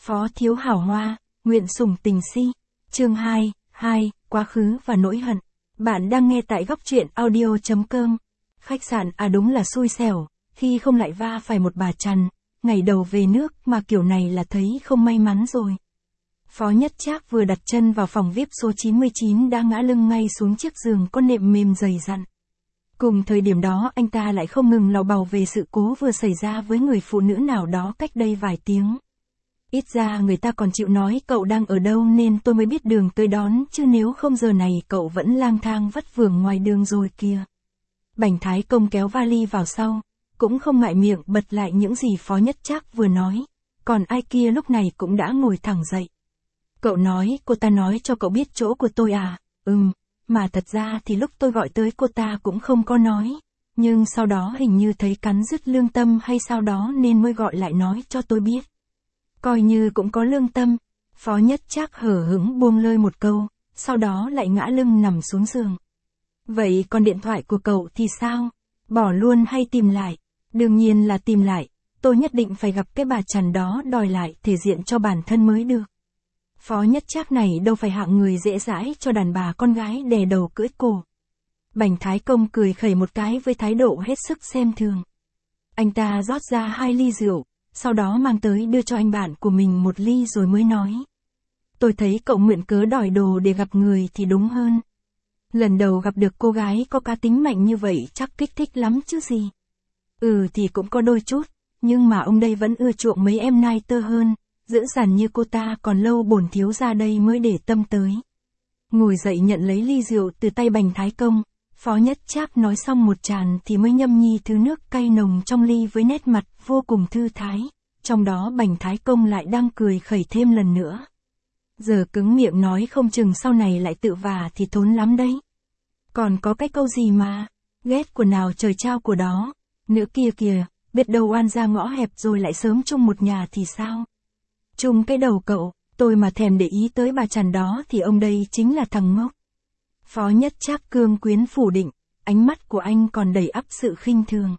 Phó thiếu hảo hoa, nguyện sủng tình si. Chương 2, quá khứ và nỗi hận. Bạn đang nghe tại góc truyện audio.com. Khách sạn đúng là xui xẻo, khi không lại va phải một bà chằn, ngày đầu về nước mà kiểu này là thấy không may mắn rồi. Phó Nhất Trác vừa đặt chân vào phòng VIP số 99 đã ngã lưng ngay xuống chiếc giường có nệm mềm dày dặn. Cùng thời điểm đó anh ta lại không ngừng làu bàu về sự cố vừa xảy ra với người phụ nữ nào đó cách đây vài tiếng. Ít ra người ta còn chịu nói cậu đang ở đâu nên tôi mới biết đường tới đón, chứ nếu không giờ này cậu vẫn lang thang vất vưởng ngoài đường rồi kìa. Bành Thái Công kéo vali vào sau, cũng không ngại miệng bật lại những gì Phó Nhất Trác vừa nói, còn ai kia lúc này cũng đã ngồi thẳng dậy. Cậu nói, cô ta nói cho cậu biết chỗ của tôi à? Mà thật ra thì lúc tôi gọi tới cô ta cũng không có nói, nhưng sau đó hình như thấy cắn rứt lương tâm hay sao đó nên mới gọi lại nói cho tôi biết. Coi như cũng có lương tâm, Phó Nhất Trác hở hững buông lơi một câu, sau đó lại ngã lưng nằm xuống giường. Vậy còn điện thoại của cậu thì sao? Bỏ luôn hay tìm lại? Đương nhiên là tìm lại, tôi nhất định phải gặp cái bà chằn đó đòi lại thể diện cho bản thân mới được. Phó Nhất Trác này đâu phải hạng người dễ dãi cho đàn bà con gái đè đầu cưỡi cổ. Bành Thái Công cười khẩy một cái với thái độ hết sức xem thường. Anh ta rót ra 2 ly rượu, sau đó mang tới đưa cho anh bạn của mình 1 ly rồi mới nói. Tôi thấy cậu mượn cớ đòi đồ để gặp người thì đúng hơn. Lần đầu gặp được cô gái có cá tính mạnh như vậy chắc kích thích lắm chứ gì. Thì cũng có đôi chút, nhưng mà ông đây vẫn ưa chuộng mấy em nai tơ hơn, dữ dằn như cô ta còn lâu bổn thiếu ra đây mới để tâm tới. Ngồi dậy nhận lấy ly rượu từ tay Bành Thái Công, Phó Nhất Trác nói xong một tràn thì mới nhâm nhi thứ nước cay nồng trong ly với nét mặt vô cùng thư thái, trong đó Bành Thái Công lại đang cười khẩy thêm lần nữa. Giờ cứng miệng nói không chừng sau này lại tự vả thì thốn lắm đấy. Còn có cái câu gì mà, ghét của nào trời trao của đó, nữa kia kìa, biết đâu oan ra ngõ hẹp rồi lại sớm chung một nhà thì sao? Chung cái đầu cậu, tôi mà thèm để ý tới bà chằn đó thì ông đây chính là thằng ngốc. Phó Nhất Trác cương quyến phủ định, ánh mắt của anh còn đầy ắp sự khinh thường.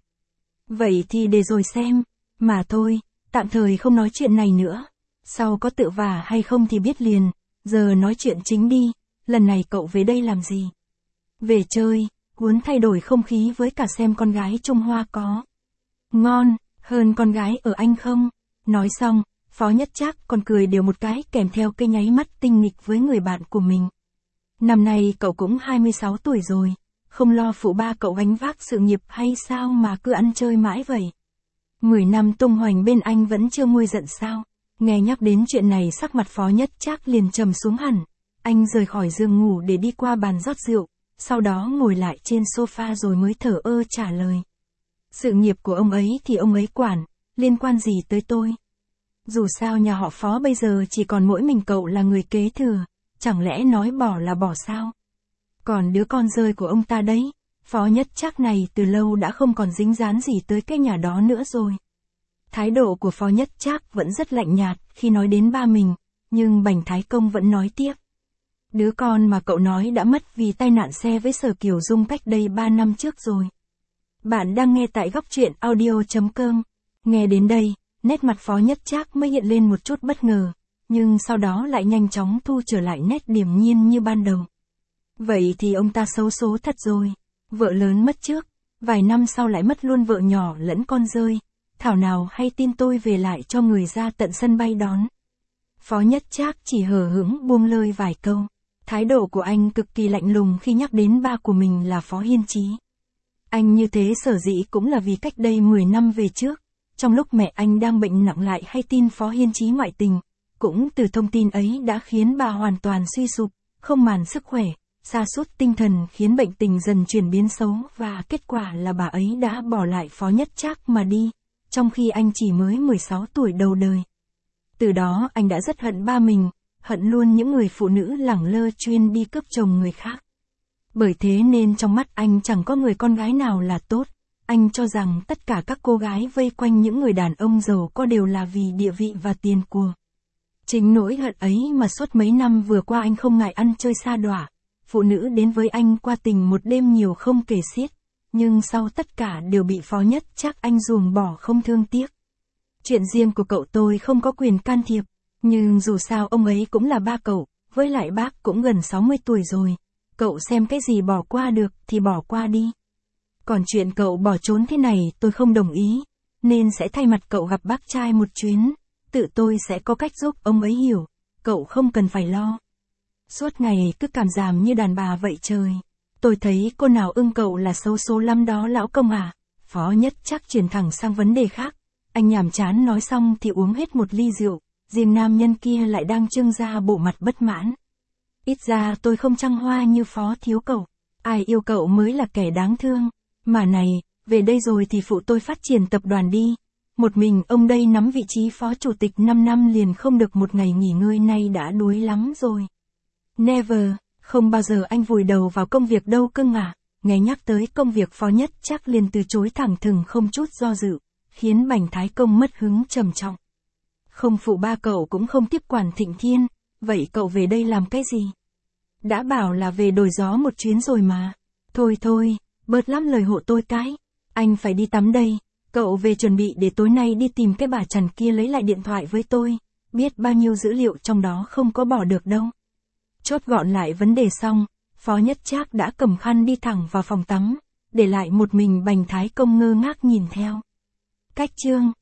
Vậy thì để rồi xem, mà thôi, tạm thời không nói chuyện này nữa. Sau có tự vả hay không thì biết liền, giờ nói chuyện chính đi, lần này cậu về đây làm gì? Về chơi, muốn thay đổi không khí với cả xem con gái Trung Hoa có ngon hơn con gái ở Anh không? Nói xong, Phó Nhất Trác còn cười đều một cái kèm theo cái nháy mắt tinh nghịch với người bạn của mình. Năm nay cậu cũng 26 tuổi rồi, không lo phụ ba cậu gánh vác sự nghiệp hay sao mà cứ ăn chơi mãi vậy? 10 năm tung hoành bên anh vẫn chưa nguôi giận sao? Nghe nhắc đến chuyện này sắc mặt Phó Nhất Trác liền trầm xuống hẳn. Anh rời khỏi giường ngủ để đi qua bàn rót rượu, sau đó ngồi lại trên sofa rồi mới thở ơ trả lời. Sự nghiệp của ông ấy thì ông ấy quản, liên quan gì tới tôi? Dù sao nhà họ Phó bây giờ chỉ còn mỗi mình cậu là người kế thừa, chẳng lẽ nói bỏ là bỏ sao? Còn đứa con rơi của ông ta đấy, Phó Nhất Trác này từ lâu đã không còn dính dáng gì tới cái nhà đó nữa rồi. Thái độ của Phó Nhất Trác vẫn rất lạnh nhạt khi nói đến ba mình, nhưng Bành Thái Công vẫn nói tiếp. Đứa con mà cậu nói đã mất vì tai nạn xe với Sở Kiều Dung cách đây 3 năm trước rồi. Bạn đang nghe tại góc truyện audio.com. Nghe đến đây, nét mặt Phó Nhất Trác mới hiện lên một chút bất ngờ, nhưng sau đó lại nhanh chóng thu trở lại nét điềm nhiên như ban đầu. Vậy thì ông ta xấu số thật rồi. Vợ lớn mất trước, vài năm sau lại mất luôn vợ nhỏ lẫn con rơi. Thảo nào hay tin tôi về lại cho người ra tận sân bay đón. Phó Nhất Trác chỉ hờ hững buông lơi vài câu. Thái độ của anh cực kỳ lạnh lùng khi nhắc đến ba của mình là Phó Hiên Chí. Anh như thế sở dĩ cũng là vì cách đây 10 năm về trước, trong lúc mẹ anh đang bệnh nặng lại hay tin Phó Hiên Chí ngoại tình, cũng từ thông tin ấy đã khiến bà hoàn toàn suy sụp, không màng sức khỏe, sa sút tinh thần khiến bệnh tình dần chuyển biến xấu và kết quả là bà ấy đã bỏ lại Phó Nhất Trác mà đi, trong khi anh chỉ mới 16 tuổi đầu đời. Từ đó anh đã rất hận ba mình, hận luôn những người phụ nữ lẳng lơ chuyên đi cướp chồng người khác. Bởi thế nên trong mắt anh chẳng có người con gái nào là tốt, anh cho rằng tất cả các cô gái vây quanh những người đàn ông giàu có đều là vì địa vị và tiền của. Chính nỗi hận ấy mà suốt mấy năm vừa qua anh không ngại ăn chơi sa đọa, phụ nữ đến với anh qua tình một đêm nhiều không kể xiết, nhưng sau tất cả đều bị Phó Nhất Trác anh ruồng bỏ không thương tiếc. Chuyện riêng của cậu tôi không có quyền can thiệp, Nhưng dù sao ông ấy cũng là ba cậu, với lại bác cũng gần 60 tuổi rồi. Cậu xem cái gì bỏ qua được thì bỏ qua đi. Còn chuyện cậu bỏ trốn thế này tôi không đồng ý, nên sẽ thay mặt cậu gặp bác trai một chuyến. Tự tôi sẽ có cách giúp ông ấy hiểu, cậu không cần phải lo. Suốt ngày cứ cảm giảm như đàn bà vậy trời. Tôi thấy cô nào ưng cậu là xấu số lắm đó lão công à. Phó Nhất Trác chuyển thẳng sang vấn đề khác. Anh nhàm chán nói xong thì uống hết một ly rượu, riêng nam nhân kia lại đang trưng ra bộ mặt bất mãn. Ít ra tôi không trăng hoa như Phó thiếu cậu. Ai yêu cậu mới là kẻ đáng thương. Mà này, về đây rồi thì phụ tôi phát triển tập đoàn đi. Một mình ông đây nắm vị trí phó chủ tịch 5 năm liền không được một ngày nghỉ ngơi nay đã đuối lắm rồi. Never, không bao giờ anh vùi đầu vào công việc đâu cưng à. Nghe nhắc tới công việc Phó Nhất Trác liền từ chối thẳng thừng không chút do dự, khiến Bành Thái Công mất hứng trầm trọng. Không phụ ba cậu cũng không tiếp quản Thịnh Thiên, vậy cậu về đây làm cái gì? Đã bảo là về đổi gió một chuyến rồi mà. Thôi thôi, bớt lắm lời hộ tôi cái. Anh phải đi tắm đây, cậu về chuẩn bị để tối nay đi tìm cái bà Trần kia lấy lại điện thoại với tôi. Biết bao nhiêu dữ liệu trong đó không có bỏ được đâu. Chốt gọn lại vấn đề xong, Phó Nhất Trác đã cầm khăn đi thẳng vào phòng tắm, để lại một mình Bành Thái Công ngơ ngác nhìn theo. Cách chương